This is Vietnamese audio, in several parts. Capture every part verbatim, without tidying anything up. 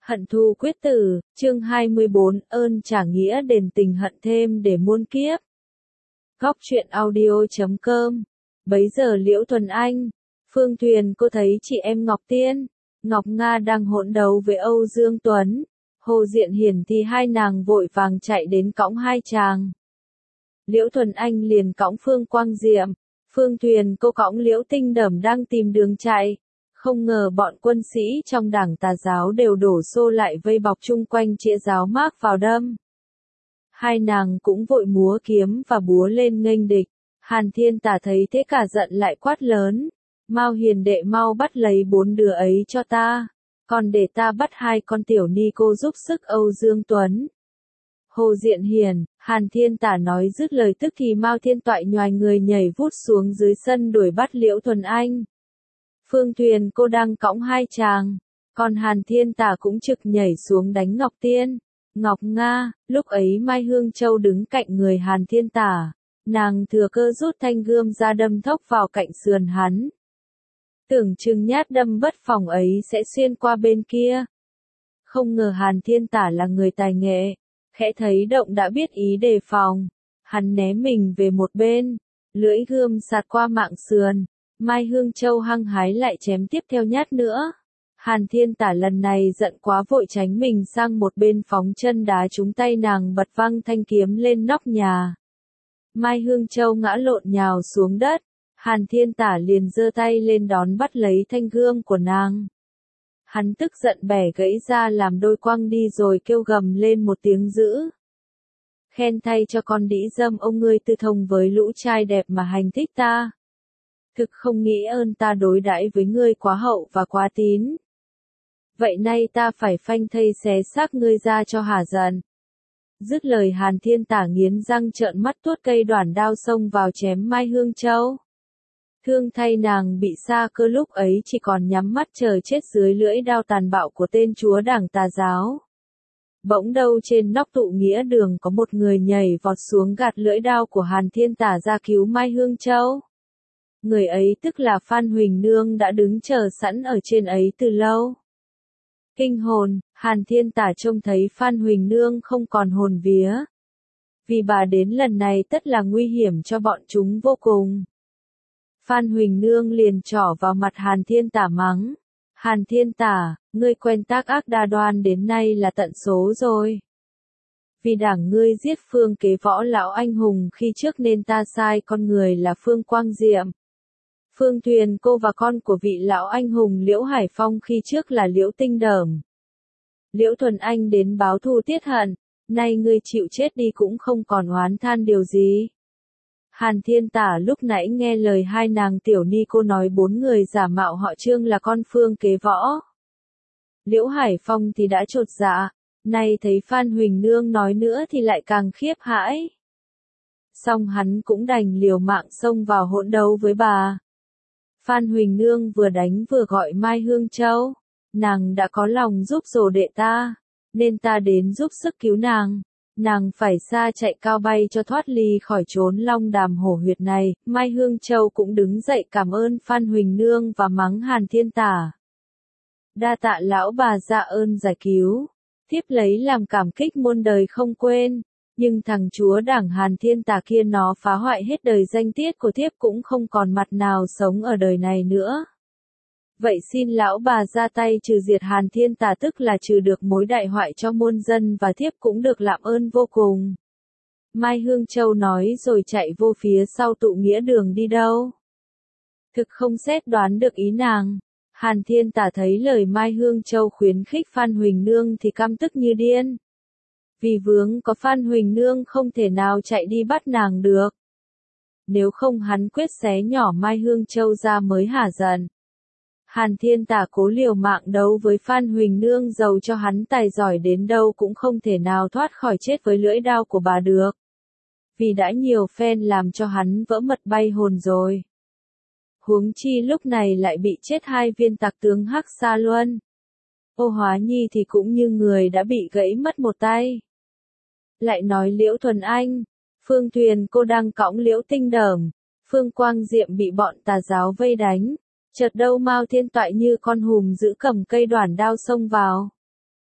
Hận thù quyết tử, chương hai mươi bốn, ơn trả nghĩa đền tình hận thêm để muôn kiếp. Góc truyện audio chấm com. Bấy giờ Liễu Thuần Anh, Phương Thuyền cô thấy chị em Ngọc Tiên, Ngọc Nga đang hỗn đấu với Âu Dương Tuấn. Hồ Diện Hiển thì hai nàng vội vàng chạy đến cõng hai chàng. Liễu Thuần Anh liền cõng Phương Quang Diệm, Phương Thuyền cô cõng Liễu Tinh Đẩm đang tìm đường chạy. Không ngờ bọn quân sĩ trong đảng Tà giáo đều đổ xô lại vây bọc chung quanh chĩa giáo mác vào đâm. Hai nàng cũng vội múa kiếm và búa lên nghênh địch. Hàn Thiên Tà thấy thế cả giận lại quát lớn. Mao hiền đệ mau bắt lấy bốn đứa ấy cho ta. Còn để ta bắt hai con tiểu ni cô giúp sức Âu Dương Tuấn. Hồ Diện Hiển, Hàn Thiên Tà nói dứt lời tức thì Mao Thiên Toại nhoài người nhảy vút xuống dưới sân đuổi bắt Liễu Thuần Anh. Phương Thuyền cô đang cõng hai chàng, còn Hàn Thiên Tà cũng trực nhảy xuống đánh Ngọc Tiên, Ngọc Nga. Lúc ấy Mai Hương Châu đứng cạnh người Hàn Thiên Tà, nàng thừa cơ rút thanh gươm ra đâm thốc vào cạnh sườn hắn. Tưởng chừng nhát đâm bất phòng ấy sẽ xuyên qua bên kia. Không ngờ Hàn Thiên Tà là người tài nghệ, khẽ thấy động đã biết ý đề phòng, hắn né mình về một bên, lưỡi gươm sạt qua mạng sườn. Mai Hương Châu hăng hái lại chém tiếp theo nhát nữa. Hàn Thiên Tà lần này giận quá vội tránh mình sang một bên phóng chân đá trúng tay nàng bật văng thanh kiếm lên nóc nhà. Mai Hương Châu ngã lộn nhào xuống đất. Hàn Thiên Tà liền giơ tay lên đón bắt lấy thanh gươm của nàng. Hắn tức giận bẻ gãy ra làm đôi quăng đi rồi kêu gầm lên một tiếng dữ. Khen thay cho con đĩ dâm ông ngươi tư thông với lũ trai đẹp mà hành thích ta. Thực không nghĩ ơn ta đối đãi với ngươi quá hậu và quá tín. Vậy nay ta phải phanh thây xé xác ngươi ra cho hả giận. Dứt lời Hàn Thiên Tà nghiến răng trợn mắt tuốt cây đoản đao xông vào chém Mai Hương Châu. Thương thay nàng bị sa cơ lúc ấy chỉ còn nhắm mắt chờ chết dưới lưỡi đao tàn bạo của tên chúa đảng Tà giáo. Bỗng đâu trên nóc tụ nghĩa đường có một người nhảy vọt xuống gạt lưỡi đao của Hàn Thiên Tà ra cứu Mai Hương Châu. Người ấy tức là Phan Huỳnh Nương đã đứng chờ sẵn ở trên ấy từ lâu. Kinh hồn, Hàn Thiên Tà trông thấy Phan Huỳnh Nương không còn hồn vía. Vì bà đến lần này tất là nguy hiểm cho bọn chúng vô cùng. Phan Huỳnh Nương liền trỏ vào mặt Hàn Thiên Tà mắng. Hàn Thiên Tà, ngươi quen tác ác đa đoan đến nay là tận số rồi. Vì đảng ngươi giết Phương Kế Võ lão anh hùng khi trước nên ta sai con người là Phương Quang Diệm. Phương Thuyền cô và con của vị lão anh hùng Liễu Hải Phong khi trước là Liễu Tinh Đẩm. Liễu Thuần Anh đến báo thù tiết hận, nay ngươi chịu chết đi cũng không còn oán than điều gì. Hàn Thiên Tà lúc nãy nghe lời hai nàng tiểu ni cô nói bốn người giả mạo họ Trương là con Phương Kế Võ. Liễu Hải Phong thì đã chột dạ, nay thấy Phan Huỳnh Nương nói nữa thì lại càng khiếp hãi. Xong hắn cũng đành liều mạng xông vào hỗn đấu với bà. Phan Huỳnh Nương vừa đánh vừa gọi Mai Hương Châu. Nàng đã có lòng giúp rồ đệ ta, nên ta đến giúp sức cứu nàng. Nàng phải xa chạy cao bay cho thoát ly khỏi chốn long đàm hổ huyệt này. Mai Hương Châu cũng đứng dậy cảm ơn Phan Huỳnh Nương và mắng Hàn Thiên Tà. Đa tạ lão bà dạ ơn giải cứu. Thiếp lấy làm cảm kích muôn đời không quên. Nhưng thằng chúa đảng Hàn Thiên Tà kia nó phá hoại hết đời danh tiết của thiếp cũng không còn mặt nào sống ở đời này nữa. Vậy xin lão bà ra tay trừ diệt Hàn Thiên Tà tức là trừ được mối đại hoại cho muôn dân và thiếp cũng được làm ơn vô cùng. Mai Hương Châu nói rồi chạy vô phía sau tụ nghĩa đường đi đâu. Thực không xét đoán được ý nàng. Hàn Thiên Tà thấy lời Mai Hương Châu khuyến khích Phan Huỳnh Nương thì căm tức như điên. Vì vướng có Phan Huỳnh Nương không thể nào chạy đi bắt nàng được. Nếu không hắn quyết xé nhỏ Mai Hương Châu ra mới hả giận. Hàn Thiên Tà cố liều mạng đấu với Phan Huỳnh Nương dầu cho hắn tài giỏi đến đâu cũng không thể nào thoát khỏi chết với lưỡi đao của bà được. Vì đã nhiều phen làm cho hắn vỡ mật bay hồn rồi. Huống chi lúc này lại bị chết hai viên tặc tướng Hắc Sa Luân. Ô Hóa Nhi thì cũng như người đã bị gãy mất một tay. Lại nói Liễu Thuần Anh, Phương Thuyền cô đang cõng Liễu Tinh Đẩm, Phương Quang Diệm bị bọn Tà giáo vây đánh. Chợt đâu Mao Thiên Toại như con hùm giữ cầm cây đoản đao xông vào.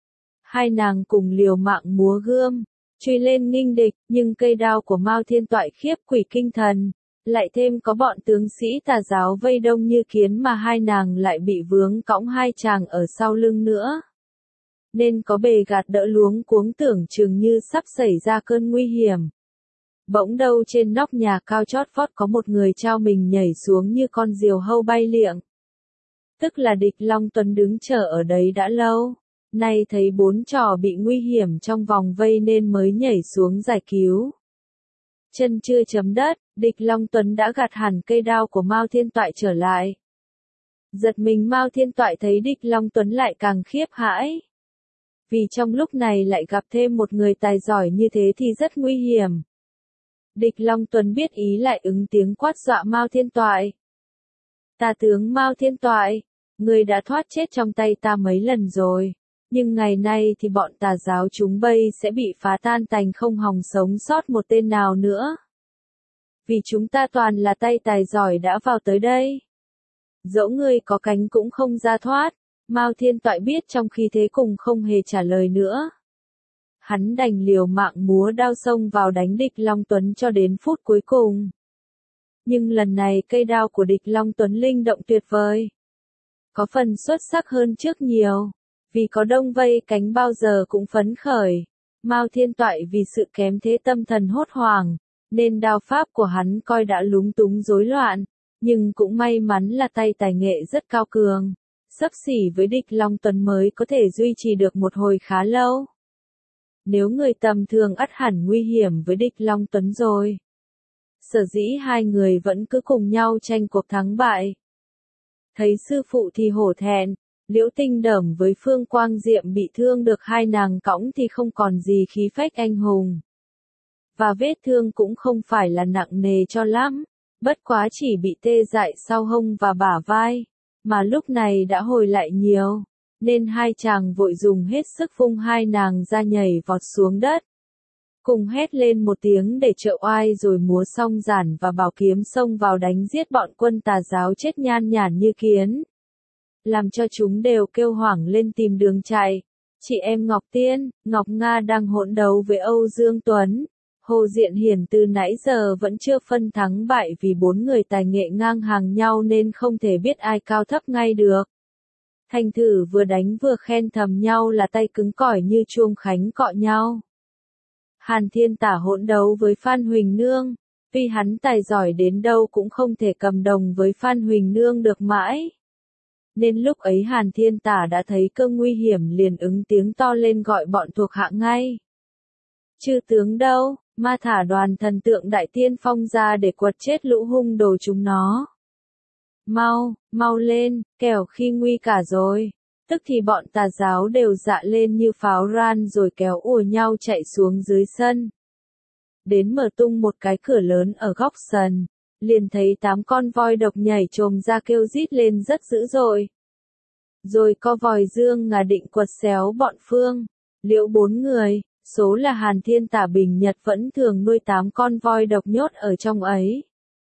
Hai nàng cùng liều mạng múa gươm, truy lên nghinh địch, nhưng cây đao của Mao Thiên Toại khiếp quỷ kinh thần, lại thêm có bọn tướng sĩ tà giáo vây đông như kiến mà hai nàng lại bị vướng cõng hai chàng ở sau lưng nữa. Nên có bề gạt đỡ luống cuống tưởng chừng như sắp xảy ra cơn nguy hiểm. Bỗng đâu trên nóc nhà cao chót vót có một người trao mình nhảy xuống như con diều hâu bay liệng. Tức là địch Long Tuấn đứng chờ ở đấy đã lâu, nay thấy bốn trò bị nguy hiểm trong vòng vây nên mới nhảy xuống giải cứu. Chân chưa chấm đất, địch Long Tuấn đã gạt hẳn cây đao của Mao Thiên Toại trở lại. Giật mình Mao Thiên Toại thấy địch Long Tuấn lại càng khiếp hãi. Vì trong lúc này lại gặp thêm một người tài giỏi như thế thì rất nguy hiểm. Địch Long Tuấn biết ý lại ứng tiếng quát dọa Mao Thiên Toại. Tà tướng Mao Thiên Toại, người đã thoát chết trong tay ta mấy lần rồi, nhưng ngày nay thì bọn tà giáo chúng bây sẽ bị phá tan tành không hòng sống sót một tên nào nữa. Vì chúng ta toàn là tay tài giỏi đã vào tới đây. Dẫu ngươi có cánh cũng không ra thoát, Mao Thiên Toại biết trong khi thế cùng không hề trả lời nữa. Hắn đành liều mạng múa đao xông vào đánh địch Long Tuấn cho đến phút cuối cùng. Nhưng lần này cây đao của địch Long Tuấn linh động tuyệt vời. Có phần xuất sắc hơn trước nhiều. Vì có đông vây cánh bao giờ cũng phấn khởi. Mao Thiên Toại vì sự kém thế tâm thần hốt hoảng, nên đao pháp của hắn coi đã lúng túng rối loạn. Nhưng cũng may mắn là tay tài nghệ rất cao cường. Xấp xỉ với địch Long Tuấn mới có thể duy trì được một hồi khá lâu. Nếu người tầm thường ắt hẳn nguy hiểm với địch Long Tuấn rồi. Sở dĩ hai người vẫn cứ cùng nhau tranh cuộc thắng bại. Thấy sư phụ thì hổ thẹn, Liễu Tinh Đởm với Phương Quang Diệm bị thương được hai nàng cõng thì không còn gì khí phách anh hùng. Và vết thương cũng không phải là nặng nề cho lắm, bất quá chỉ bị tê dại sau hông và bả vai, mà lúc này đã hồi lại nhiều, nên hai chàng vội dùng hết sức vung hai nàng ra nhảy vọt xuống đất. Cùng hét lên một tiếng để trợ oai rồi múa song giản và bảo kiếm xông vào đánh giết bọn quân tà giáo chết nhan nhản như kiến. Làm cho chúng đều kêu hoảng lên tìm đường chạy. Chị em Ngọc Tiên, Ngọc Nga đang hỗn đấu với Âu Dương Tuấn. Hồ Diện Hiển từ nãy giờ vẫn chưa phân thắng bại vì bốn người tài nghệ ngang hàng nhau nên không thể biết ai cao thấp ngay được. Thành thử vừa đánh vừa khen thầm nhau là tay cứng cỏi như chuông khánh cọ nhau. Hàn Thiên Tả hỗn đấu với Phan Huỳnh Nương, vì hắn tài giỏi đến đâu cũng không thể cầm đồng với Phan Huỳnh Nương được mãi. Nên lúc ấy Hàn Thiên Tả đã thấy cơ nguy hiểm liền ứng tiếng to lên gọi bọn thuộc hạ ngay. Chư tướng đâu, ma thả đoàn thần tượng đại tiên phong ra để quật chết lũ hung đồ chúng nó. Mau, mau lên, kẻo khi nguy cả rồi. Tức thì bọn tà giáo đều dạ lên như pháo ran rồi kéo ùa nhau chạy xuống dưới sân. Đến mở tung một cái cửa lớn ở góc sân, liền thấy tám con voi độc nhảy trồm ra kêu rít lên rất dữ dội. Rồi co vòi dương ngà định quật xéo bọn Phương, Liễu bốn người, số là Hàn Thiên Tả Bình Nhật vẫn thường nuôi tám con voi độc nhốt ở trong ấy.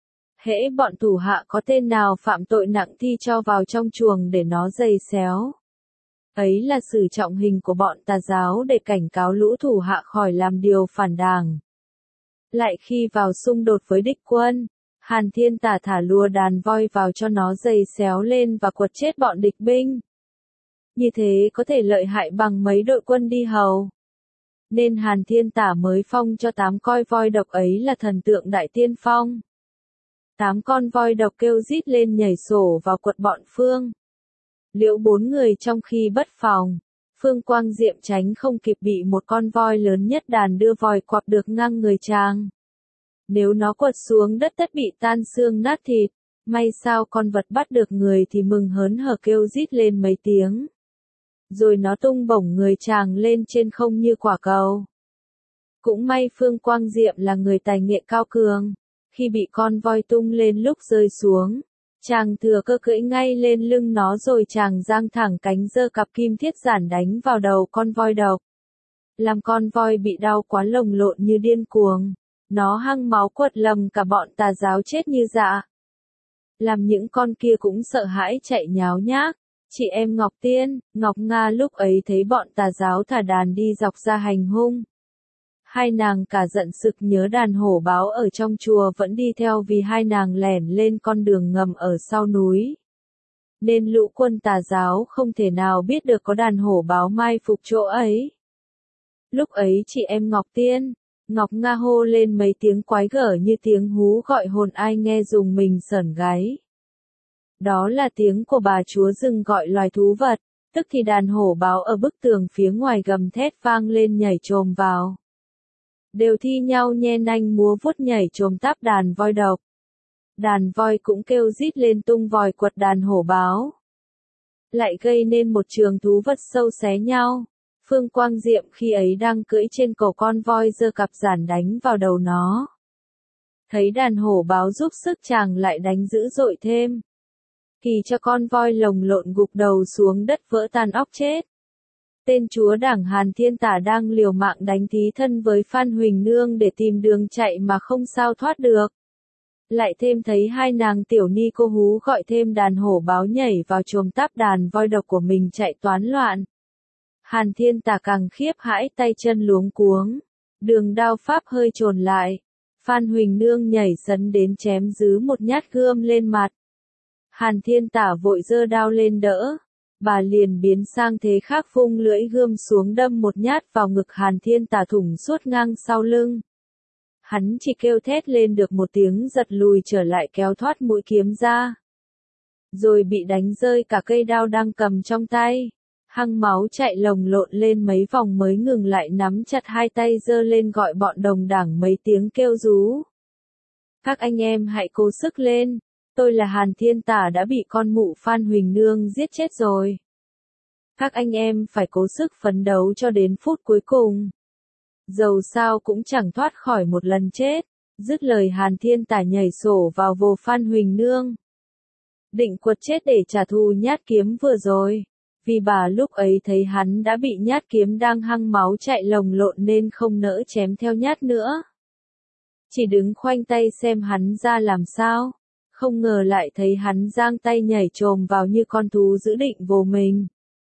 Hễ bọn thủ hạ có tên nào phạm tội nặng thì cho vào trong chuồng để nó giày xéo. Ấy là xử trọng hình của bọn tà giáo để cảnh cáo lũ thủ hạ khỏi làm điều phản đảng. Lại khi vào xung đột với địch quân, Hàn Thiên Tả thả lùa đàn voi vào cho nó giày xéo lên và quật chết bọn địch binh. Như thế có thể lợi hại bằng mấy đội quân đi hầu. Nên Hàn Thiên Tả mới phong cho tám coi voi độc ấy là thần tượng đại tiên phong. Tám con voi độc kêu rít lên nhảy sổ vào quật bọn Phương. Liễu bốn người trong khi bất phòng, Phương Quang Diệm tránh không kịp bị một con voi lớn nhất đàn đưa vòi quặp được ngang người chàng. Nếu nó quật xuống đất tất bị tan xương nát thịt, may sao con vật bắt được người thì mừng hớn hở kêu rít lên mấy tiếng. Rồi nó tung bổng người chàng lên trên không như quả cầu. Cũng may Phương Quang Diệm là người tài nghệ cao cường, khi bị con voi tung lên lúc rơi xuống, chàng thừa cơ cưỡi ngay lên lưng nó rồi chàng giang thẳng cánh giơ cặp kim thiết giản đánh vào đầu con voi độc. Làm con voi bị đau quá lồng lộn như điên cuồng, nó hăng máu quật lầm cả bọn tà giáo chết như dạ. Làm những con kia cũng sợ hãi chạy nháo nhác, Chị em Ngọc Tiên, Ngọc Nga lúc ấy thấy bọn tà giáo thả đàn đi dọc ra hành hung. Hai nàng cả giận sực nhớ đàn hổ báo ở trong chùa vẫn đi theo vì hai nàng lẻn lên con đường ngầm ở sau núi. Nên lũ quân tà giáo không thể nào biết được có đàn hổ báo mai phục chỗ ấy. Lúc ấy chị em Ngọc Tiên, Ngọc Nga hô lên mấy tiếng quái gở như tiếng hú gọi hồn ai nghe dùng mình sởn gáy. Đó là tiếng của bà chúa rừng gọi loài thú vật, tức thì đàn hổ báo ở bức tường phía ngoài gầm thét vang lên nhảy chồm vào. Đều thi nhau nhe nanh múa vuốt nhảy chồm táp đàn voi độc. Đàn voi cũng kêu rít lên tung vòi quật đàn hổ báo. Lại gây nên một trường thú vật sâu xé nhau. Phương Quang Diệm khi ấy đang cưỡi trên cổ con voi giơ cặp giản đánh vào đầu nó. Thấy đàn hổ báo giúp sức chàng lại đánh dữ dội thêm. Kỳ cho con voi lồng lộn gục đầu xuống đất vỡ tan óc chết. Tên chúa đảng Hàn Thiên Tả đang liều mạng đánh thí thân với Phan Huỳnh Nương để tìm đường chạy mà không sao thoát được. Lại thêm thấy hai nàng tiểu ni cô hú gọi thêm đàn hổ báo nhảy vào chồm táp đàn voi độc của mình chạy toán loạn. Hàn Thiên Tả càng khiếp hãi tay chân luống cuống. Đường đao pháp hơi trồn lại. Phan Huỳnh Nương nhảy sấn đến chém dứ một nhát gươm lên mặt. Hàn Thiên Tả vội giơ đao lên đỡ. Bà liền biến sang thế khác vung lưỡi gươm xuống đâm một nhát vào ngực Hàn Thiên Tả thủng suốt ngang sau lưng. Hắn chỉ kêu thét lên được một tiếng giật lùi trở lại kéo thoát mũi kiếm ra. Rồi bị đánh rơi cả cây đao đang cầm trong tay. Hăng máu chạy lồng lộn lên mấy vòng mới ngừng lại nắm chặt hai tay giơ lên gọi bọn đồng đảng mấy tiếng kêu rú. Các anh em hãy cố sức lên. Tôi là Hàn Thiên Tả đã bị con mụ Phan Huỳnh Nương giết chết rồi. Các anh em phải cố sức phấn đấu cho đến phút cuối cùng. Dầu sao cũng chẳng thoát khỏi một lần chết. Dứt lời Hàn Thiên Tả nhảy sổ vào vồ Phan Huỳnh Nương. Định quật chết để trả thù nhát kiếm vừa rồi. Vì bà lúc ấy thấy hắn đã bị nhát kiếm đang hăng máu chạy lồng lộn nên không nỡ chém theo nhát nữa. Chỉ đứng khoanh tay xem hắn ra làm sao. Không ngờ lại thấy hắn giang tay nhảy chồm vào như con thú giữ định vồ mình.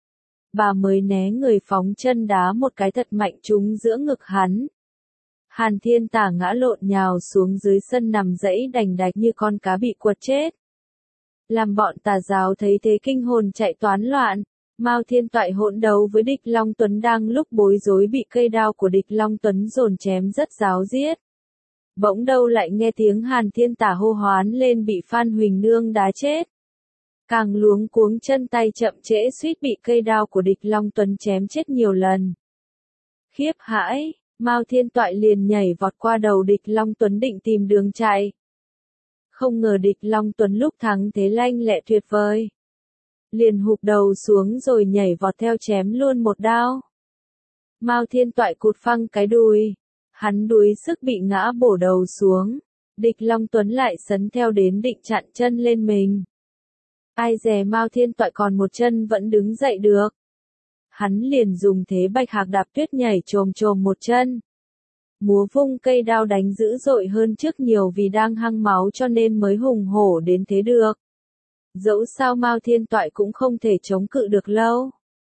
Bà mới né người phóng chân đá một cái thật mạnh trúng giữa ngực hắn. Hàn Thiên Tả ngã lộn nhào xuống dưới sân nằm dãy đành đạch như con cá bị quật chết. Làm bọn tà giáo thấy thế kinh hồn chạy toán loạn. Mao Thiên Toại hỗn đấu với địch Long Tuấn đang lúc bối rối bị cây đao của địch Long Tuấn dồn chém rất ráo riết. Bỗng đâu lại nghe tiếng Hàn Thiên Tả hô hoán lên bị Phan Huỳnh Nương đá chết. Càng luống cuống chân tay chậm trễ suýt bị cây đao của địch Long Tuấn chém chết nhiều lần. Khiếp hãi, Mao Thiên Toại liền nhảy vọt qua đầu địch Long Tuấn định tìm đường chạy. Không ngờ địch Long Tuấn lúc thắng thế lanh lẹ tuyệt vời. Liền hụp đầu xuống rồi nhảy vọt theo chém luôn một đao. Mao Thiên Toại cụt phăng cái đùi. Hắn đuối sức bị ngã bổ đầu xuống. Địch Long Tuấn lại sấn theo đến định chặn chân lên mình. Ai dè Mao Thiên Toại còn một chân vẫn đứng dậy được. Hắn liền dùng thế bạch hạc đạp tuyết nhảy chồm chồm một chân. Múa vung cây đao đánh dữ dội hơn trước nhiều vì đang hăng máu cho nên mới hùng hổ đến thế được. Dẫu sao Mao Thiên Toại cũng không thể chống cự được lâu.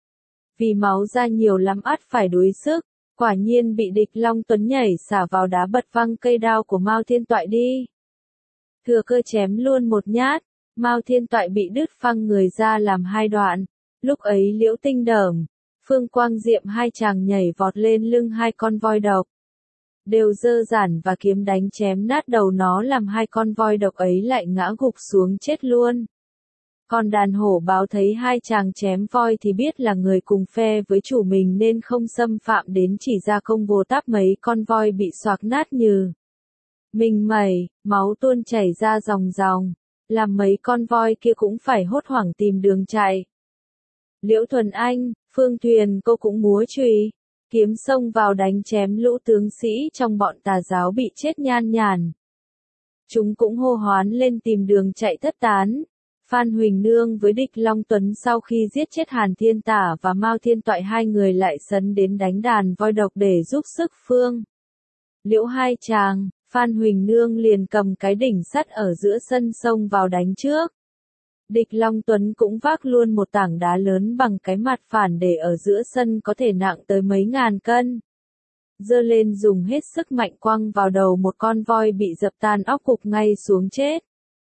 Vì máu ra nhiều lắm ắt phải đuối sức. Quả nhiên bị địch Long Tuấn nhảy xả vào đá bật văng cây đao của Mao Thiên Toại đi. Thừa cơ chém luôn một nhát, Mao Thiên Toại bị đứt phăng người ra làm hai đoạn. Lúc ấy Liễu Tinh Đởm, Phương Quang Diệm hai chàng nhảy vọt lên lưng hai con voi độc. Đều giơ giản và kiếm đánh chém nát đầu nó làm hai con voi độc ấy lại ngã gục xuống chết luôn. Còn đàn hổ báo thấy hai chàng chém voi thì biết là người cùng phe với chủ mình nên không xâm phạm đến chỉ ra công vô táp mấy con voi bị xoạc nát như mình mẩy, máu tuôn chảy ra ròng ròng, làm mấy con voi kia cũng phải hốt hoảng tìm đường chạy. Liễu Thuần Anh, Phương Thuyền cô cũng múa chùy, kiếm xông vào đánh chém lũ tướng sĩ trong bọn tà giáo bị chết nhan nhản. Chúng cũng hô hoán lên tìm đường chạy thất tán. Phan Huỳnh Nương với địch Long Tuấn sau khi giết chết Hàn Thiên Tả và Mao Thiên Toại hai người lại sấn đến đánh đàn voi độc để giúp sức Phương. Liễu hai chàng, Phan Huỳnh Nương liền cầm cái đỉnh sắt ở giữa sân xông vào đánh trước. Địch Long Tuấn cũng vác luôn một tảng đá lớn bằng cái mặt phản để ở giữa sân có thể nặng tới mấy ngàn cân. Giơ lên dùng hết sức mạnh quăng vào đầu một con voi bị dập tan óc cục ngay xuống chết.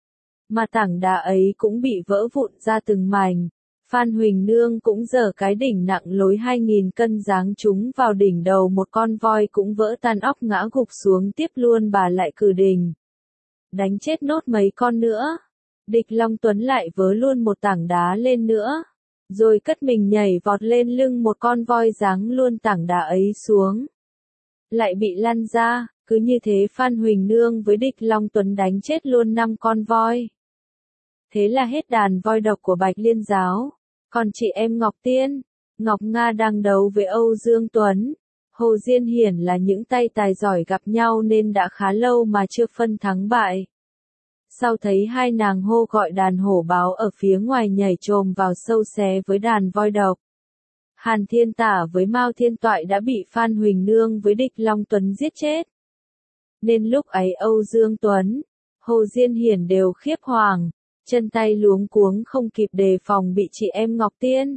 Mà tảng đá ấy cũng bị vỡ vụn ra từng mảnh. Phan Huỳnh Nương cũng giở cái đỉnh nặng lối hai nghìn cân giáng chúng vào đỉnh đầu một con voi cũng vỡ tan óc ngã gục xuống tiếp luôn bà lại cử đỉnh. Đánh chết nốt mấy con nữa. Địch Long Tuấn lại vớ luôn một tảng đá lên nữa. Rồi cất mình nhảy vọt lên lưng một con voi giáng luôn tảng đá ấy xuống. Lại bị lăn ra, cứ như thế Phan Huỳnh Nương với Địch Long Tuấn đánh chết luôn năm con voi. Thế là hết đàn voi độc của Bạch Liên Giáo. Còn chị em Ngọc Tiên, Ngọc Nga đang đấu với Âu Dương Tuấn, Hồ Diên Hiển là những tay tài giỏi gặp nhau nên đã khá lâu mà chưa phân thắng bại. Sau thấy hai nàng hô gọi đàn hổ báo ở phía ngoài nhảy chồm vào sâu xé với đàn voi độc. Hàn Thiên Tả với Mao Thiên Toại đã bị Phan Huỳnh Nương với Địch Long Tuấn giết chết. Nên lúc ấy Âu Dương Tuấn, Hồ Diên Hiển đều khiếp hoàng, chân tay luống cuống không kịp đề phòng bị chị em Ngọc Tiên.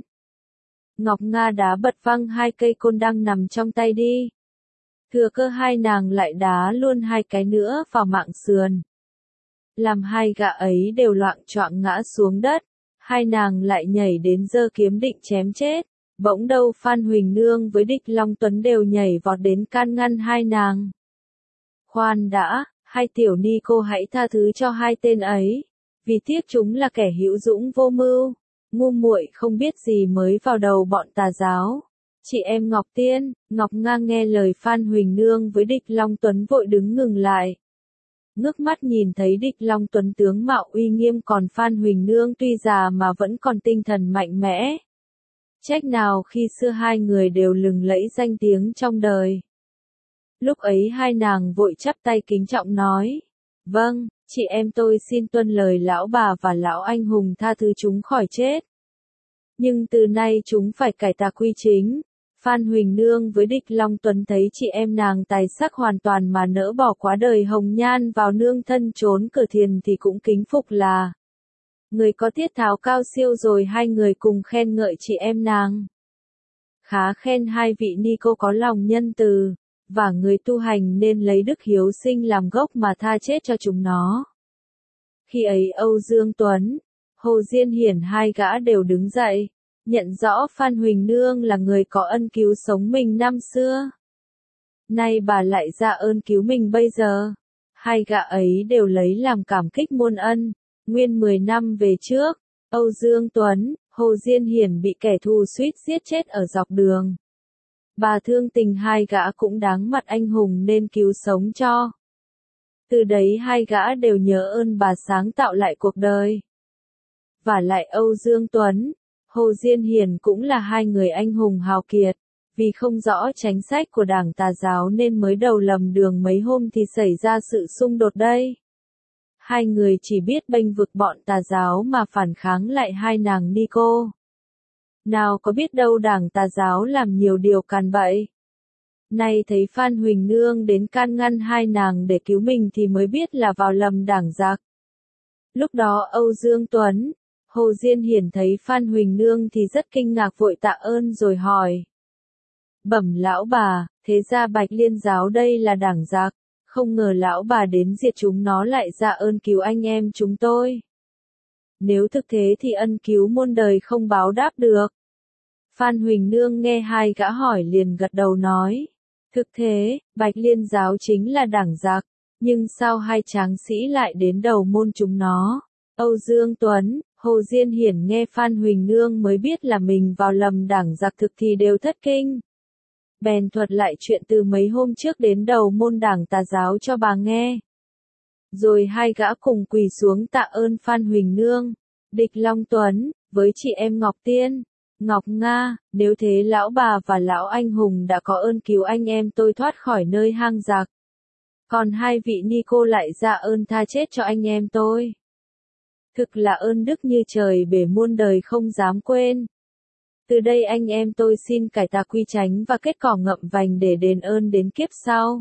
Ngọc Nga đá bật văng hai cây côn đang nằm trong tay đi. Thừa cơ hai nàng lại đá luôn hai cái nữa vào mạng sườn. Làm hai gã ấy đều loạng choạng ngã xuống đất, hai nàng lại nhảy đến giơ kiếm định chém chết. Bỗng đâu Phan Huỳnh Nương với Địch Long Tuấn đều nhảy vọt đến can ngăn hai nàng. Khoan đã, hai tiểu ni cô hãy tha thứ cho hai tên ấy, vì tiếc chúng là kẻ hữu dũng vô mưu, ngu muội không biết gì mới vào đầu bọn tà giáo. Chị em Ngọc Tiên, Ngọc Nga nghe lời Phan Huỳnh Nương với Địch Long Tuấn vội đứng ngừng lại. Ngước mắt nhìn thấy Địch Long Tuấn tướng mạo uy nghiêm còn Phan Huỳnh Nương tuy già mà vẫn còn tinh thần mạnh mẽ. Trách nào khi xưa hai người đều lừng lẫy danh tiếng trong đời. Lúc ấy hai nàng vội chắp tay kính trọng nói. Vâng, chị em tôi xin tuân lời lão bà và lão anh hùng tha thứ chúng khỏi chết. Nhưng từ nay chúng phải cải tà quy chính. Phan Huỳnh Nương với Địch Long Tuấn thấy chị em nàng tài sắc hoàn toàn mà nỡ bỏ quá đời hồng nhan vào nương thân trốn cửa thiền thì cũng kính phục là người có tiết tháo cao siêu rồi hai người cùng khen ngợi chị em nàng. Khá khen hai vị ni cô có lòng nhân từ, và người tu hành nên lấy đức hiếu sinh làm gốc mà tha chết cho chúng nó. Khi ấy Âu Dương Tuấn, Hồ Diên Hiển hai gã đều đứng dậy, nhận rõ Phan Huỳnh Nương là người có ân cứu sống mình năm xưa. Nay bà lại ra ơn cứu mình bây giờ. Hai gã ấy đều lấy làm cảm kích muôn ân. Nguyên mười năm về trước, Âu Dương Tuấn, Hồ Diên Hiển bị kẻ thù suýt giết chết ở dọc đường. Bà thương tình hai gã cũng đáng mặt anh hùng nên cứu sống cho. Từ đấy hai gã đều nhớ ơn bà sáng tạo lại cuộc đời. Và lại Âu Dương Tuấn, Hồ Diên Hiển cũng là hai người anh hùng hào kiệt. Vì không rõ chính sách của Đảng Tà giáo nên mới đầu lầm đường mấy hôm thì xảy ra sự xung đột đây. Hai người chỉ biết bênh vực bọn tà giáo mà phản kháng lại hai nàng ni cô. Nào có biết đâu Đảng Tà giáo làm nhiều điều càn bậy. Nay thấy Phan Huỳnh Nương đến can ngăn hai nàng để cứu mình thì mới biết là vào lầm đảng giặc. Lúc đó Âu Dương Tuấn, Hồ Diên Hiển thấy Phan Huỳnh Nương thì rất kinh ngạc vội tạ ơn rồi hỏi. Bẩm lão bà, thế ra Bạch Liên giáo đây là đảng giặc, không ngờ lão bà đến diệt chúng nó lại ra ơn cứu anh em chúng tôi. Nếu thực thế thì ân cứu muôn đời không báo đáp được. Phan Huỳnh Nương nghe hai gã hỏi liền gật đầu nói. Thực thế, Bạch Liên giáo chính là đảng giặc, nhưng sao hai tráng sĩ lại đến đầu môn chúng nó? Âu Dương Tuấn, Hồ Diên Hiển nghe Phan Huỳnh Nương mới biết là mình vào lầm đảng giặc thực thì đều thất kinh. Bèn thuật lại chuyện từ mấy hôm trước đến đầu môn Đảng Tà giáo cho bà nghe. Rồi hai gã cùng quỳ xuống tạ ơn Phan Huỳnh Nương, Địch Long Tuấn, với chị em Ngọc Tiên, Ngọc Nga, nếu thế lão bà và lão anh hùng đã có ơn cứu anh em tôi thoát khỏi nơi hang giặc. Còn hai vị ni cô lại ra ơn tha chết cho anh em tôi. Thực là ơn đức như trời bể muôn đời không dám quên. Từ đây anh em tôi xin cải tà quy chánh và kết cỏ ngậm vành để đền ơn đến kiếp sau.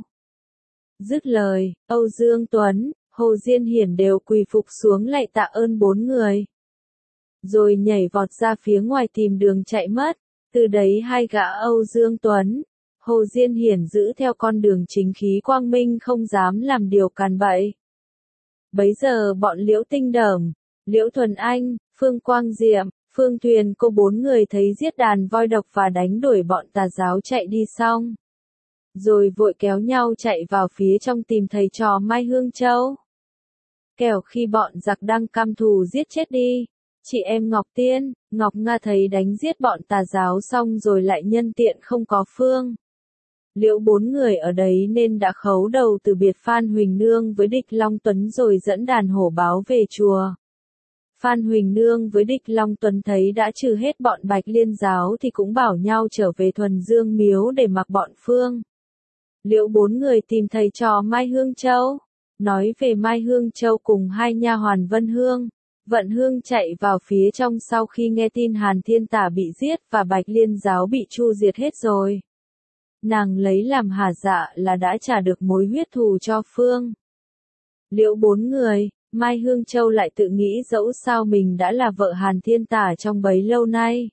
Dứt lời, Âu Dương Tuấn, Hồ Diên Hiển đều quỳ phục xuống lạy tạ ơn bốn người. rồi nhảy vọt ra phía ngoài tìm đường chạy mất. Từ đấy hai gã Âu Dương Tuấn, Hồ Diên Hiển giữ theo con đường chính khí quang minh không dám làm điều càn bậy. Bấy giờ bọn Liễu Tinh Đởm, Liễu Thuần Anh, Phương Quang Diệm, Phương Thuyền cô bốn người thấy giết đàn voi độc và đánh đuổi bọn tà giáo chạy đi xong, rồi vội kéo nhau chạy vào phía trong tìm thầy trò Mai Hương Châu. Kẻo khi bọn giặc đang căm thù giết chết đi, chị em Ngọc Tiên, Ngọc Nga thấy đánh giết bọn tà giáo xong rồi lại nhân tiện không có Phương Liễu bốn người ở đấy nên đã khấu đầu từ biệt Phan Huỳnh Nương với Địch Long Tuấn rồi dẫn đàn hổ báo về chùa. Phan Huỳnh Nương với Địch Long Tuấn thấy đã trừ hết bọn Bạch Liên giáo thì cũng bảo nhau trở về Thuần Dương Miếu để mặc bọn Phương Liễu bốn người tìm thầy trò Mai Hương Châu. Nói về Mai Hương Châu cùng hai nha hoàn Vân Hương, Vận Hương chạy vào phía trong sau khi nghe tin Hàn Thiên Tả bị giết và Bạch Liên giáo bị chu diệt hết rồi. Nàng lấy làm hả dạ là đã trả được mối huyết thù cho Phương Liễu bốn người. Mai Hương Châu lại tự nghĩ dẫu sao mình đã là vợ Hàn Thiên Tả trong bấy lâu nay.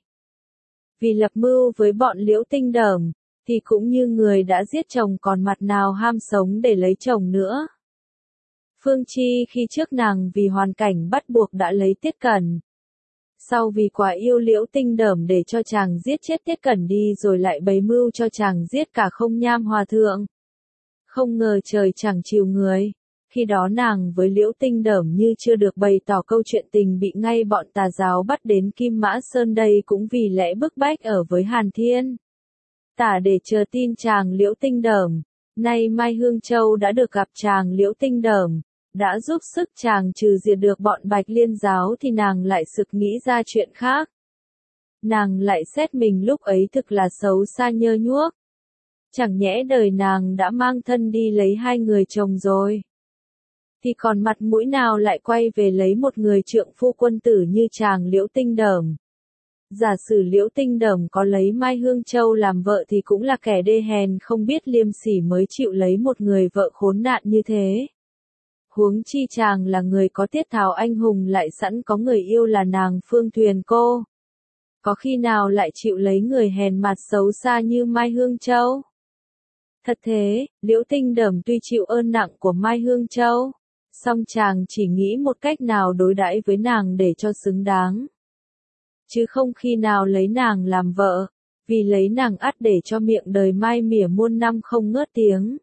Vì lập mưu với bọn Liễu Tinh Đởm, thì cũng như người đã giết chồng còn mặt nào ham sống để lấy chồng nữa. Phương Chi khi trước nàng vì hoàn cảnh bắt buộc đã lấy Tiết Cẩn. Sau vì quá yêu Liễu Tinh Đởm để cho chàng giết chết Tiết Cẩn đi rồi lại bày mưu cho chàng giết cả Không Nham Hòa Thượng. Không ngờ trời chẳng chiều người. Khi đó nàng với Liễu Tinh Đởm như chưa được bày tỏ câu chuyện tình bị ngay bọn tà giáo bắt đến Kim Mã Sơn đây cũng vì lẽ bức bách ở với Hàn Thiên Tả để chờ tin chàng Liễu Tinh Đởm. Nay Mai Hương Châu đã được gặp chàng Liễu Tinh Đởm, đã giúp sức chàng trừ diệt được bọn Bạch Liên giáo thì nàng lại sực nghĩ ra chuyện khác. Nàng lại xét mình lúc ấy thực là xấu xa nhơ nhuốc. Chẳng nhẽ đời nàng đã mang thân đi lấy hai người chồng rồi, thì còn mặt mũi nào lại quay về lấy một người trượng phu quân tử như chàng Liễu Tinh Đởm. Giả sử Liễu Tinh Đởm có lấy Mai Hương Châu làm vợ thì cũng là kẻ đê hèn không biết liêm sỉ mới chịu lấy một người vợ khốn nạn như thế. Huống chi chàng là người có tiết tháo anh hùng lại sẵn có người yêu là nàng Phương Thuyền cô. Có khi nào lại chịu lấy người hèn mặt xấu xa như Mai Hương Châu? Thật thế, Liễu Tinh Đởm tuy chịu ơn nặng của Mai Hương Châu, song chàng chỉ nghĩ một cách nào đối đãi với nàng để cho xứng đáng. Chứ không khi nào lấy nàng làm vợ, vì lấy nàng ắt để cho miệng đời mai mỉa muôn năm không ngớt tiếng.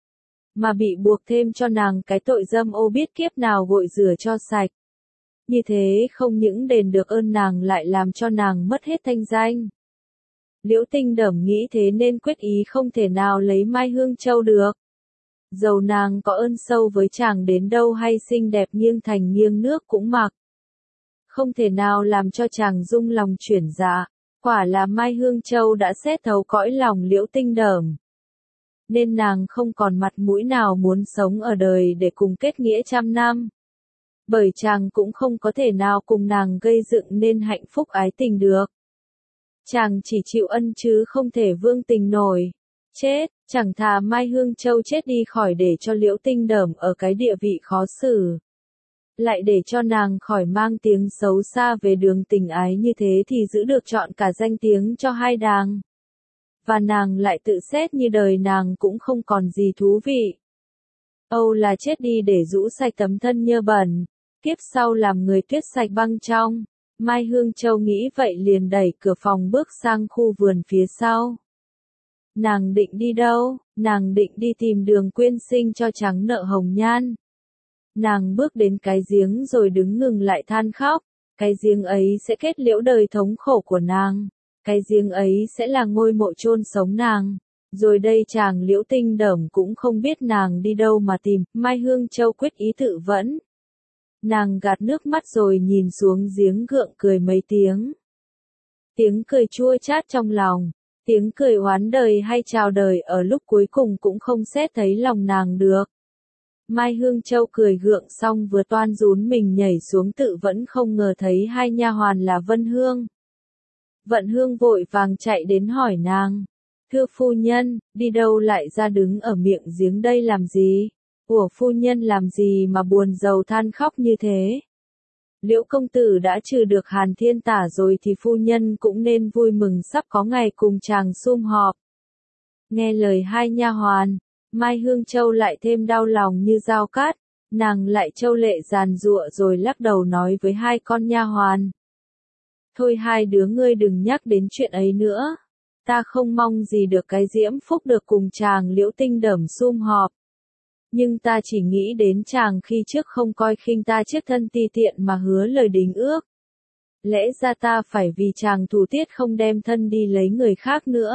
Mà bị buộc thêm cho nàng cái tội dâm ô biết kiếp nào gội rửa cho sạch. Như thế không những đền được ơn nàng lại làm cho nàng mất hết thanh danh. Liễu Tinh Đởm nghĩ thế nên quyết ý không thể nào lấy Mai Hương Châu được. Dầu nàng có ơn sâu với chàng đến đâu hay xinh đẹp nghiêng thành nghiêng nước cũng mặc. Không thể nào làm cho chàng rung lòng chuyển dạ. Quả là Mai Hương Châu đã xét thấu cõi lòng Liễu Tinh Đởm. Nên nàng không còn mặt mũi nào muốn sống ở đời để cùng kết nghĩa trăm năm. Bởi chàng cũng không có thể nào cùng nàng gây dựng nên hạnh phúc ái tình được. Chàng chỉ chịu ân chứ không thể vương tình nổi. Chết, chẳng thà Mai Hương Châu chết đi khỏi để cho Liễu Tinh Đởm ở cái địa vị khó xử. Lại để cho nàng khỏi mang tiếng xấu xa về đường tình ái như thế thì giữ được trọn cả danh tiếng cho hai đàng. Và nàng lại tự xét như đời nàng cũng không còn gì thú vị. Âu là chết đi để rũ sạch tấm thân nhơ bẩn, kiếp sau làm người tuyết sạch băng trong. Mai Hương Châu nghĩ vậy liền đẩy cửa phòng bước sang khu vườn phía sau. Nàng định đi đâu? Nàng định đi tìm Đường Quyên Sinh cho trắng nợ hồng nhan. Nàng bước đến cái giếng rồi đứng ngừng lại than khóc. Cái giếng ấy sẽ kết liễu đời thống khổ của nàng. Cái giếng ấy sẽ là ngôi mộ chôn sống nàng. Rồi đây chàng Liễu Tinh Đởm cũng không biết nàng đi đâu mà tìm. Mai Hương Châu quyết ý tự vẫn. Nàng gạt nước mắt rồi nhìn xuống giếng gượng cười mấy tiếng. Tiếng cười chua chát trong lòng. Tiếng cười oán đời hay chào đời ở lúc cuối cùng cũng không xét thấy lòng nàng được. Mai Hương Châu cười gượng xong vừa toan rún mình nhảy xuống tự vẫn không ngờ thấy hai nha hoàn là Vân Hương. Vận Hương vội vàng chạy đến hỏi nàng. Thưa phu nhân, đi đâu lại ra đứng ở miệng giếng đây làm gì? Ủa phu nhân làm gì mà buồn rầu than khóc như thế? Liễu công tử đã trừ được Hàn Thiên Tả rồi thì phu nhân cũng nên vui mừng sắp có ngày cùng chàng sum họp. Nghe lời hai nha hoàn, Mai Hương Châu lại thêm đau lòng như dao cắt, nàng lại châu lệ giàn giụa rồi lắc đầu nói với hai con nha hoàn. Thôi hai đứa ngươi đừng nhắc đến chuyện ấy nữa. Ta không mong gì được cái diễm phúc được cùng chàng Liễu Tinh Đẩm sum họp. Nhưng ta chỉ nghĩ đến chàng khi trước không coi khinh ta chiếc thân ti tiện mà hứa lời đính ước. Lẽ ra ta phải vì chàng thủ tiết không đem thân đi lấy người khác nữa.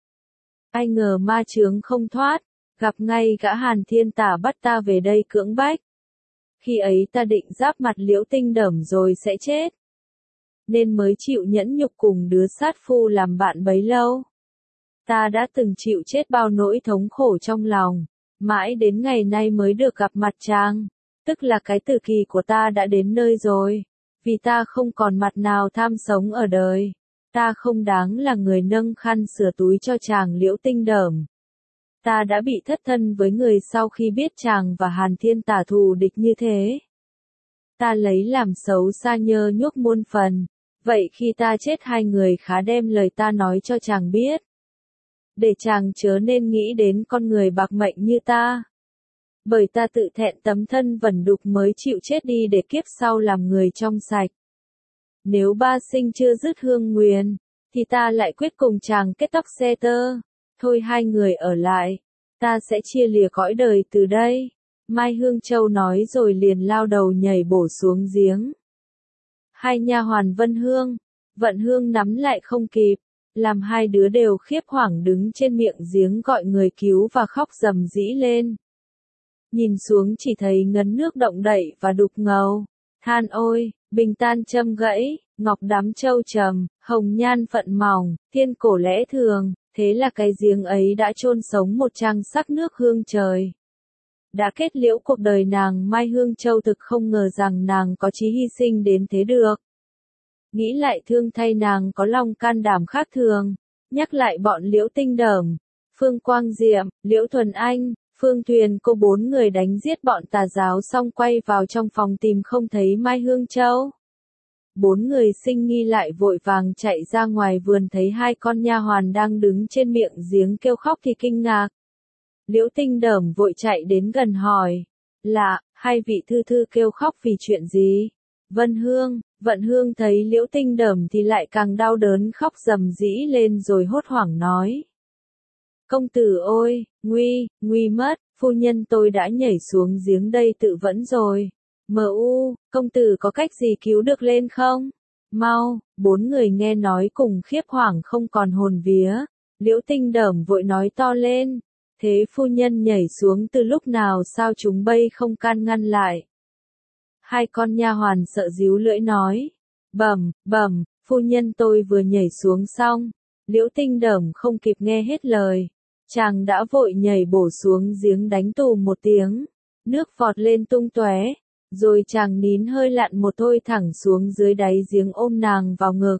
Ai ngờ ma chướng không thoát, gặp ngay gã Hàn Thiên Tả bắt ta về đây cưỡng bách. Khi ấy ta định giáp mặt Liễu Tinh Đẩm rồi sẽ chết. Nên mới chịu nhẫn nhục cùng đứa sát phu làm bạn bấy lâu. Ta đã từng chịu chết bao nỗi thống khổ trong lòng, mãi đến ngày nay mới được gặp mặt chàng, tức là cái tử kỳ của ta đã đến nơi rồi, vì ta không còn mặt nào tham sống ở đời, ta không đáng là người nâng khăn sửa túi cho chàng Liễu Tinh Đẩm. Ta đã bị thất thân với người sau khi biết chàng và Hàn Thiên Tả thù địch như thế. Ta lấy làm xấu xa nhơ nhuốc muôn phần. Vậy khi ta chết hai người khá đem lời ta nói cho chàng biết. Để chàng chớ nên nghĩ đến con người bạc mệnh như ta. Bởi ta tự thẹn tấm thân vẩn đục mới chịu chết đi để kiếp sau làm người trong sạch. Nếu ba sinh chưa dứt hương nguyền, thì ta lại quyết cùng chàng kết tóc xe tơ. Thôi hai người ở lại, ta sẽ chia lìa cõi đời từ đây. Mai Hương Châu nói rồi liền lao đầu nhảy bổ xuống giếng. Hai nha hoàn Vân Hương, Vận Hương nắm lại không kịp, làm hai đứa đều khiếp hoảng đứng trên miệng giếng gọi người cứu và khóc rầm rĩ lên. Nhìn xuống chỉ thấy ngấn nước động đậy và đục ngầu, than ôi, bình tan châm gãy, ngọc đắm châu trầm, hồng nhan phận mỏng, thiên cổ lẽ thường, thế là cái giếng ấy đã chôn sống một trang sắc nước hương trời. Đã kết liễu cuộc đời nàng Mai Hương Châu thực không ngờ rằng nàng có chí hy sinh đến thế được. Nghĩ lại thương thay nàng có lòng can đảm khác thường, nhắc lại bọn Liễu Tinh Đẩm, Phương Quang Diệm, Liễu Thuần Anh, Phương Thuyền cô bốn người đánh giết bọn tà giáo xong quay vào trong phòng tìm không thấy Mai Hương Châu. Bốn người sinh nghi lại vội vàng chạy ra ngoài vườn thấy hai con nha hoàn đang đứng trên miệng giếng kêu khóc thì kinh ngạc. Liễu Tinh Đẩm vội chạy đến gần hỏi, là, hai vị thư thư kêu khóc vì chuyện gì? Vân Hương, Vận Hương thấy Liễu Tinh Đẩm thì lại càng đau đớn khóc rầm rĩ lên rồi hốt hoảng nói. Công tử ôi, nguy, nguy mất, phu nhân tôi đã nhảy xuống giếng đây tự vẫn rồi. Mờ u, công tử có cách gì cứu được lên không? Mau, bốn người nghe nói cùng khiếp hoảng không còn hồn vía. Liễu Tinh Đẩm vội nói to lên. Thế phu nhân nhảy xuống từ lúc nào sao chúng bay không can ngăn lại? Hai con nha hoàn sợ díu lưỡi nói. Bẩm, bẩm, phu nhân tôi vừa nhảy xuống xong. Liễu Tinh Đẩm không kịp nghe hết lời. Chàng đã vội nhảy bổ xuống giếng đánh tù một tiếng. Nước vọt lên tung tóe. Rồi chàng nín hơi lặn một thôi thẳng xuống dưới đáy giếng ôm nàng vào ngực.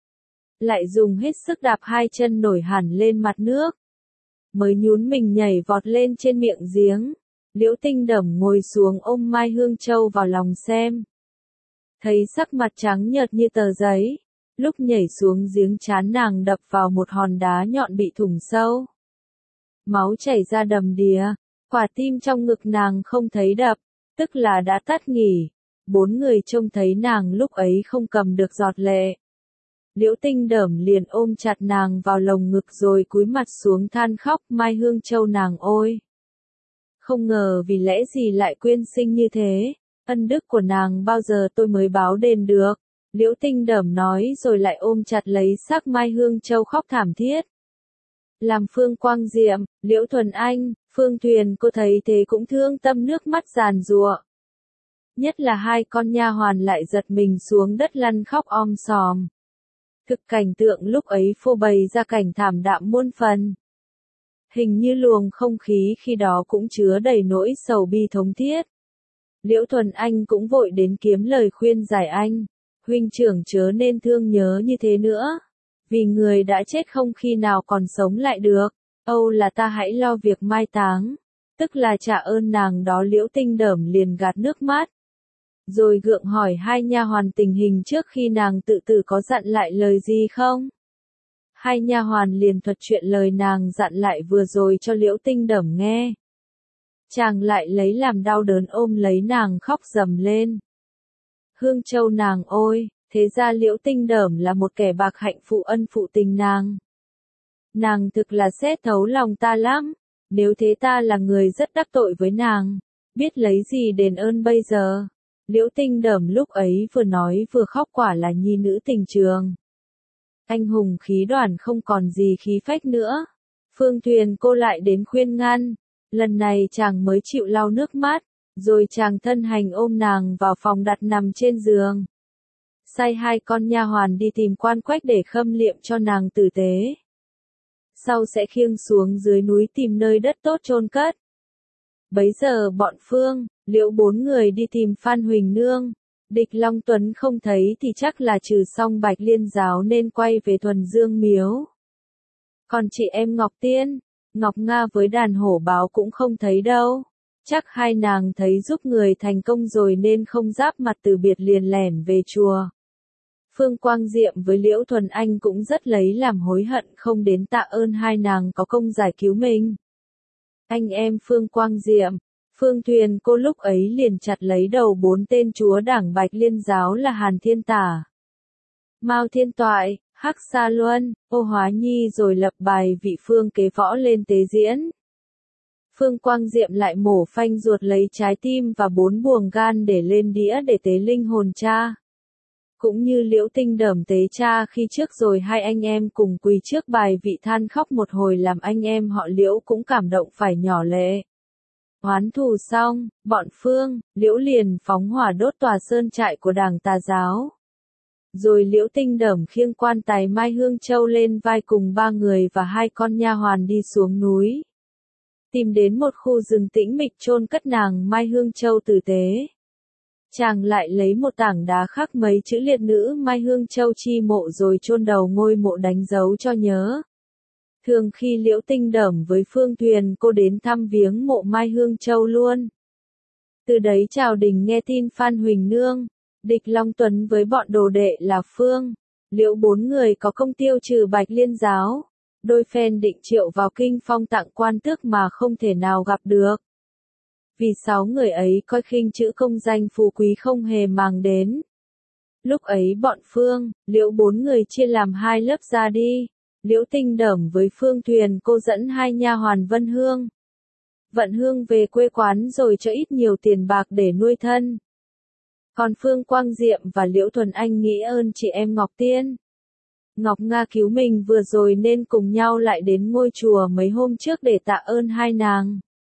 Lại dùng hết sức đạp hai chân nổi hẳn lên mặt nước. Mới nhún mình nhảy vọt lên trên miệng giếng. Liễu Tinh Đẩm ngồi xuống ôm Mai Hương Châu vào lòng xem. Thấy sắc mặt trắng nhợt như tờ giấy. Lúc nhảy xuống giếng trán nàng đập vào một hòn đá nhọn bị thủng sâu. Máu chảy ra đầm đìa. Quả tim trong ngực nàng không thấy đập, tức là đã tắt nghỉ. Bốn người trông thấy nàng lúc ấy không cầm được giọt lệ. Liễu Tinh Đẩm liền ôm chặt nàng vào lồng ngực rồi cúi mặt xuống than khóc. Mai Hương Châu nàng ôi! Không ngờ vì lẽ gì lại quyên sinh như thế, ân đức của nàng bao giờ tôi mới báo đền được. Liễu Tinh Đẩm nói rồi lại ôm chặt lấy xác Mai Hương Châu khóc thảm thiết. Làm Phương Quang Diệm, Liễu Thuần Anh, Phương Thuyền cô thấy thế cũng thương tâm nước mắt giàn giụa. Nhất là hai con nha hoàn lại giật mình xuống đất lăn khóc om sòm. Thực cảnh tượng lúc ấy phô bày ra cảnh thảm đạm muôn phần. Hình như luồng không khí khi đó cũng chứa đầy nỗi sầu bi thống thiết. Liễu Thuần Anh cũng vội đến kiếm lời khuyên giải anh. Huynh trưởng chớ nên thương nhớ như thế nữa. Vì người đã chết không khi nào còn sống lại được. Âu là ta hãy lo việc mai táng. Tức là trả ơn nàng đó. Liễu Tinh Đẩm liền gạt nước mắt. rồi gượng hỏi hai nha hoàn tình hình trước khi nàng tự tử có dặn lại lời gì không. Hai nha hoàn liền thuật chuyện lời nàng dặn lại vừa rồi cho Liễu Tinh Đẩm nghe. Chàng lại lấy làm đau đớn ôm lấy nàng khóc rầm lên. Hương Châu nàng ôi, thế ra Liễu Tinh Đẩm là một kẻ bạc hạnh phụ ân phụ tình nàng. Nàng thực là xét thấu lòng ta lắm, nếu thế ta là người rất đắc tội với nàng, biết lấy gì đền ơn bây giờ. Liễu Tinh Đẩm lúc ấy vừa nói vừa khóc, quả là nhi nữ tình trường. Anh hùng khí đoản không còn gì khí phách nữa. Phương Thuyền cô lại đến khuyên ngăn, lần này chàng mới chịu lau nước mắt, rồi chàng thân hành ôm nàng vào phòng đặt nằm trên giường. Sai hai con nha hoàn đi tìm Quan Quách để khâm liệm cho nàng tử tế. Sau sẽ khiêng xuống dưới núi tìm nơi đất tốt chôn cất. Bấy giờ bọn Phương, Liễu bốn người đi tìm Phan Huỳnh Nương. Địch Long Tuấn không thấy thì chắc là trừ xong Bạch Liên giáo nên quay về Thuần Dương miếu. Còn chị em Ngọc Tiên, Ngọc Nga với đàn hổ báo cũng không thấy đâu. Chắc hai nàng thấy giúp người thành công rồi nên không giáp mặt từ biệt liền lẻn về chùa. Phương Quang Diệm với Liễu Thuần Anh cũng rất lấy làm hối hận không đến tạ ơn hai nàng có công giải cứu mình. Anh em Phương Quang Diệm, Phương Thuyền cô lúc ấy liền chặt lấy đầu bốn tên chúa đảng Bạch Liên giáo là Hàn Thiên Tả, Mao Thiên Toại, Hắc Sa Luân, Ô Hóa Nhi, rồi lập bài vị phương kế võ lên tế diễn. Phương Quang Diệm lại mổ phanh ruột lấy trái tim và bốn buồng gan để lên đĩa để tế linh hồn cha. Cũng như Liễu Tinh Đẩm tế cha khi trước, rồi hai anh em cùng quỳ trước bài vị than khóc một hồi làm anh em họ Liễu cũng cảm động phải nhỏ lệ. Oán thù xong, bọn Phương, Liễu liền phóng hỏa đốt tòa sơn trại của Đảng Tà giáo. Rồi Liễu Tinh Đẩm khiêng quan tài Mai Hương Châu lên vai cùng ba người và hai con nha hoàn đi xuống núi. Tìm đến một khu rừng tĩnh mịch chôn cất nàng Mai Hương Châu tử tế. Chàng lại lấy một tảng đá khắc mấy chữ liệt nữ Mai Hương Châu chi mộ rồi chôn đầu ngôi mộ đánh dấu cho nhớ. Thường khi Liễu Tinh Đẩm với Phương Thuyền cô đến thăm viếng mộ Mai Hương Châu luôn. Từ đấy Trào Đình nghe tin Phan Huỳnh Nương, Địch Long Tuấn với bọn đồ đệ là Phương, Liễu bốn người có công tiêu trừ Bạch Liên giáo. Đôi phen định triệu vào kinh phong tặng quan tước mà không thể nào gặp được. Vì sáu người ấy coi khinh chữ công danh phú quý không hề màng đến. Lúc ấy bọn Phương, Liễu bốn người chia làm hai lớp ra đi. Liễu Tinh Đẩm với Phương Thuyền cô dẫn hai nha hoàn Vân Hương, Vận Hương về quê quán rồi cho ít nhiều tiền bạc để nuôi thân. Còn Phương Quang Diệm và Liễu Thuần Anh nghĩ ơn chị em Ngọc Tiên, Ngọc Nga cứu mình vừa rồi nên cùng nhau lại đến ngôi chùa mấy hôm trước để tạ ơn hai nàng.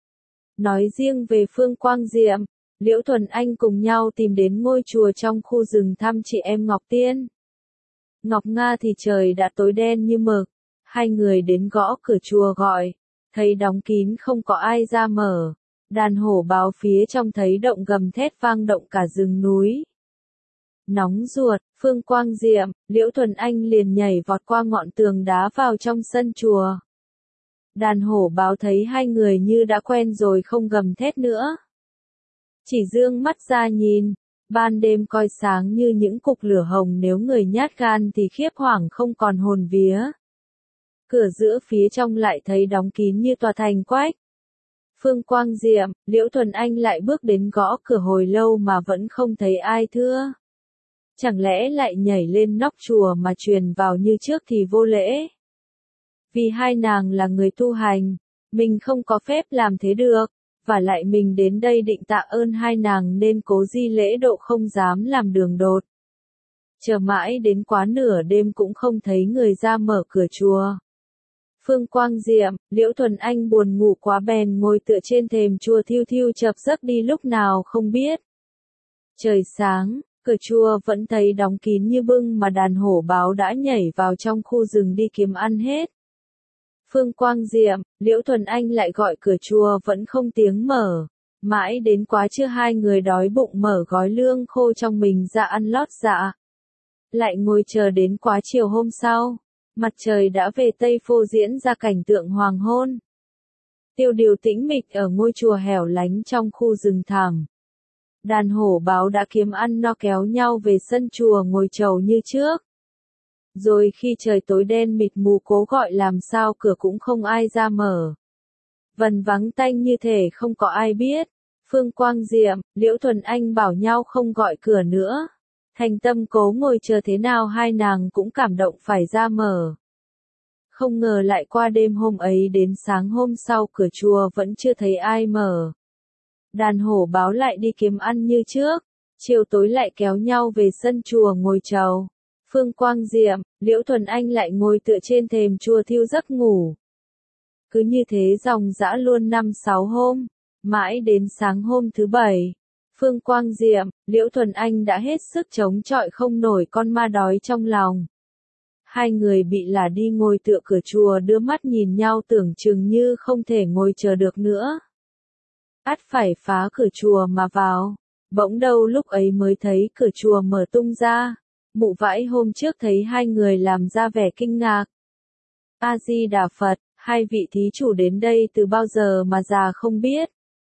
Nói riêng về Phương Quang Diệm, Liễu Thuần Anh cùng nhau tìm đến ngôi chùa trong khu rừng thăm chị em Ngọc Tiên. Ngọc Nga thì trời đã tối đen như mực, hai người đến gõ cửa chùa gọi, thấy đóng kín không có ai ra mở, đàn hổ báo phía trong thấy động gầm thét vang động cả rừng núi. Nóng ruột, Phương Quang Diệm, Liễu Thuần Anh liền nhảy vọt qua ngọn tường đá vào trong sân chùa. Đàn hổ báo thấy hai người như đã quen rồi không gầm thét nữa. Chỉ dương mắt ra nhìn, ban đêm coi sáng như những cục lửa hồng, nếu người nhát gan thì khiếp hoảng không còn hồn vía. Cửa giữa phía trong lại thấy đóng kín như tòa thành quách. Phương Quang Diệm, Liễu Thuần Anh lại bước đến gõ cửa hồi lâu mà vẫn không thấy ai thưa. Chẳng lẽ lại nhảy lên nóc chùa mà truyền vào như trước thì vô lễ. Vì hai nàng là người tu hành, mình không có phép làm thế được, và lại mình đến đây định tạ ơn hai nàng nên cố di lễ độ không dám làm đường đột. Chờ mãi đến quá nửa đêm cũng không thấy người ra mở cửa chùa. Phương Quang Diệm, Liễu Thuần Anh buồn ngủ quá bèn ngồi tựa trên thềm chùa thiêu thiêu chợp giấc đi lúc nào không biết. Trời sáng, cửa chùa vẫn thấy đóng kín như bưng mà đàn hổ báo đã nhảy vào trong khu rừng đi kiếm ăn hết. Phương Quang Diệm, Liễu Thuần Anh lại gọi cửa chùa vẫn không tiếng mở. Mãi đến quá trưa hai người đói bụng mở gói lương khô trong mình ra ăn lót dạ. Lại ngồi chờ đến quá chiều hôm sau. Mặt trời đã về Tây phô diễn ra cảnh tượng hoàng hôn. Tiêu điều tĩnh mịch ở ngôi chùa hẻo lánh trong khu rừng thẳm. Đàn hổ báo đã kiếm ăn no kéo nhau về sân chùa ngồi chầu như trước. Rồi khi trời tối đen mịt mù cố gọi làm sao cửa cũng không ai ra mở. Vần vắng tanh như thể không có ai biết. Phương Quang Diệm, Liễu Thuần Anh bảo nhau không gọi cửa nữa. Thành Tâm cố ngồi chờ thế nào hai nàng cũng cảm động phải ra mở. Không ngờ lại qua đêm hôm ấy đến sáng hôm sau cửa chùa vẫn chưa thấy ai mở. Đàn hổ báo lại đi kiếm ăn như trước, chiều tối lại kéo nhau về sân chùa ngồi chầu. Phương Quang Diệm, Liễu Thuần Anh lại ngồi tựa trên thềm chùa thiêu giấc ngủ. Cứ như thế dòng dã luôn năm sáu hôm, mãi đến sáng hôm thứ bảy. Phương Quang Diệm, Liễu Thuần Anh đã hết sức chống chọi không nổi con ma đói trong lòng. Hai người bị là đi ngồi tựa cửa chùa đưa mắt nhìn nhau tưởng chừng như không thể ngồi chờ được nữa. Ắt phải phá cửa chùa mà vào. Bỗng đâu lúc ấy mới thấy cửa chùa mở tung ra. Mụ Vãi hôm trước thấy hai người làm ra vẻ kinh ngạc. A-di-đà Phật, hai vị thí chủ đến đây từ bao giờ mà già không biết.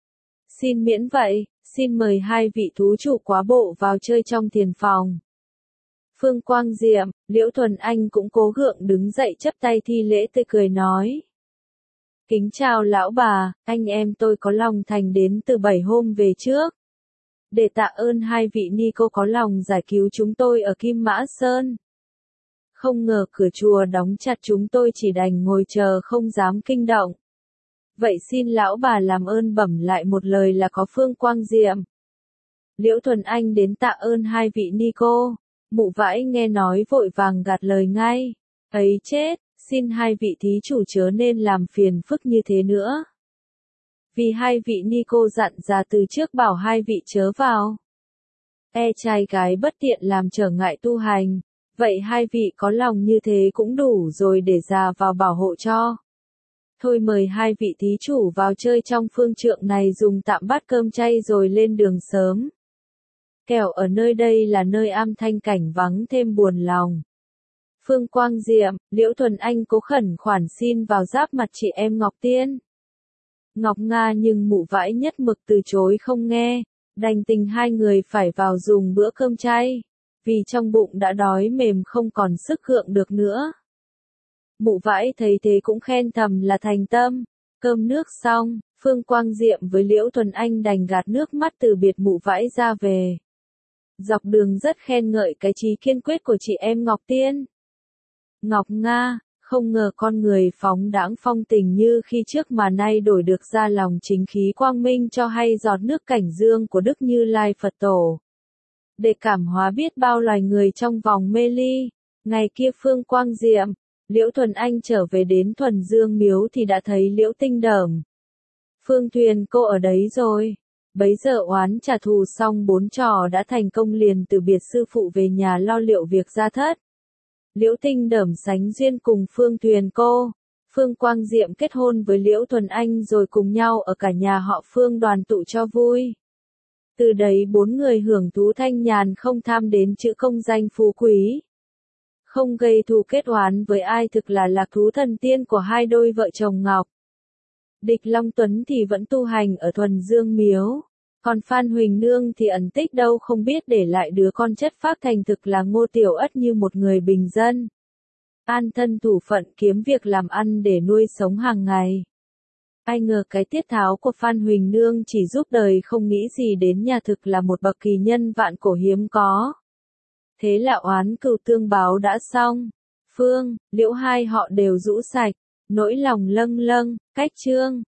Xin miễn vậy, xin mời hai vị thú chủ quá bộ vào chơi trong thiền phòng. Phương Quang Diệm, Liễu Thuần Anh cũng cố gượng đứng dậy chắp tay thi lễ tươi cười nói. Kính chào lão bà, anh em tôi có lòng thành đến từ bảy hôm về trước. Để tạ ơn hai vị ni cô có lòng giải cứu chúng tôi ở Kim Mã Sơn. Không ngờ cửa chùa đóng chặt chúng tôi chỉ đành ngồi chờ không dám kinh động. Vậy xin lão bà làm ơn bẩm lại một lời là có Phương Quang Diệm. Liễu Thuần Anh đến tạ ơn hai vị ni cô. Mụ Vãi nghe nói vội vàng gạt lời ngay. Ấy chết, xin hai vị thí chủ chớ nên làm phiền phức như thế nữa. Vì hai vị ni cô dặn ra từ trước bảo hai vị chớ vào. E trai gái bất tiện làm trở ngại tu hành. Vậy hai vị có lòng như thế cũng đủ rồi để già vào bảo hộ cho. Thôi mời hai vị thí chủ vào chơi trong phương trượng này dùng tạm bát cơm chay rồi lên đường sớm. Kẻo ở nơi đây là nơi am thanh cảnh vắng thêm buồn lòng. Phương Quang Diệm, Liễu Thuần Anh cố khẩn khoản xin vào giáp mặt chị em Ngọc Tiên. Ngọc Nga nhưng mụ Vãi nhất mực từ chối không nghe, đành tình hai người phải vào dùng bữa cơm chay, vì trong bụng đã đói mềm không còn sức gượng được nữa. Mụ Vãi thấy thế cũng khen thầm là thành tâm. Cơm nước xong, Phương Quang Diệm với Liễu Thuần Anh đành gạt nước mắt từ biệt mụ Vãi ra về. Dọc đường rất khen ngợi cái chí kiên quyết của chị em Ngọc Tiên. Ngọc Nga, không ngờ con người phóng đãng phong tình như khi trước mà nay đổi được ra lòng chính khí quang minh cho hay giọt nước cảnh dương của Đức Như Lai Phật Tổ. Để cảm hóa biết bao loài người trong vòng mê ly. Ngày kia Phương Quang Diệm, Liễu Thuần Anh trở về đến Thuần Dương Miếu thì đã thấy Liễu Tinh Đởm. Phương Thuyền cô ở đấy rồi. Bấy giờ oán trả thù xong bốn trò đã thành công liền từ biệt sư phụ về nhà lo liệu việc gia thất. Liễu Tinh Đởm sánh duyên cùng Phương Thuyền cô. Phương Quang Diệm kết hôn với Liễu Thuần Anh rồi cùng nhau ở cả nhà họ Phương đoàn tụ cho vui. Từ đấy bốn người hưởng thú thanh nhàn không tham đến chữ công danh phú quý. Không gây thù kết oán với ai thực là lạc thú thần tiên của hai đôi vợ chồng Ngọc. Địch Long Tuấn thì vẫn tu hành ở Thuần Dương Miếu. Còn Phan Huỳnh Nương thì ẩn tích đâu không biết để lại đứa con chất phác thành thực là Ngô Tiểu Ất như một người bình dân. An thân thủ phận kiếm việc làm ăn để nuôi sống hàng ngày. Ai ngờ cái tiết tháo của Phan Huỳnh Nương chỉ giúp đời không nghĩ gì đến nhà thực là một bậc kỳ nhân vạn cổ hiếm có. Thế là oán cừu tương báo đã xong. Phương, Liễu hai họ đều rũ sạch. Nỗi lòng lâng lâng, cách chương.